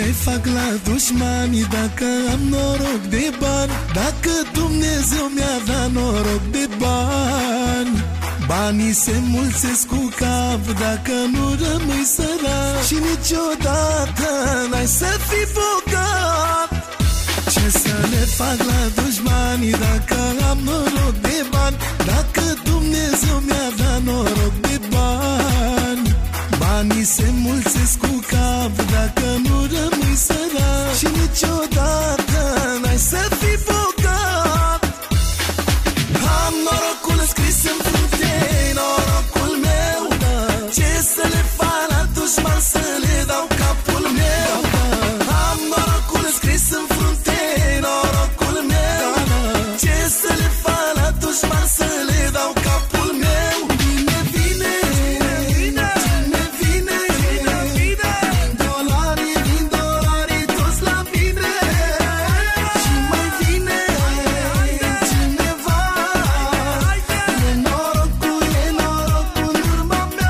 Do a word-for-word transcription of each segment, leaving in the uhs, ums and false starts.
le fac la dușmani dacă am noroc de bani? Dacă Dumnezeu mi-a dat noroc de bani, banii se mulțesc cu cap dacă nu rămâi sărac. Și niciodată n-ai să fii bogat. Ce să le fac la dușmani dacă am noroc de bani? Dacă Dumnezeu mi-a dat noroc de bani, banii se mulțesc cu cap dacă nu rămâi sărac. Și niciodată n-ai să fii bogat. Am norocul scris în frunte, norocul meu. Ce să le fac la dușman, să le dau capul meu. Am norocul scris în frunte, norocul meu. Ce să le fac la dușman, să le dau capul meu. Bine vine, cine vine, vin dolarii, vin dolarii toți la mine. Și mai vine cineva, e norocul, e norocul în urma mea.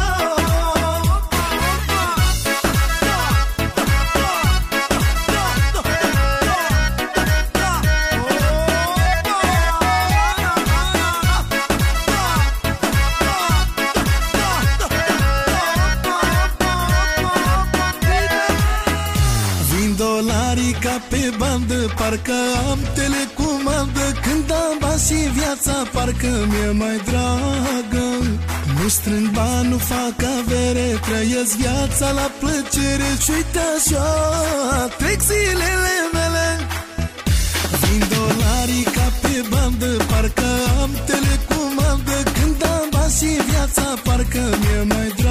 Vin dolarii ca pe bandă, parcă am telecomandă. Când am bani și viața parcă mi-e mai dragă. Nu strâng bani, nu fac avere, trăiesc viața la plăcere. Și uite așa trec zilele mele. Vin dolarii ca pe bandă, parcă am telecomandă. Când am bani și viața parcă mi-e mai dragă.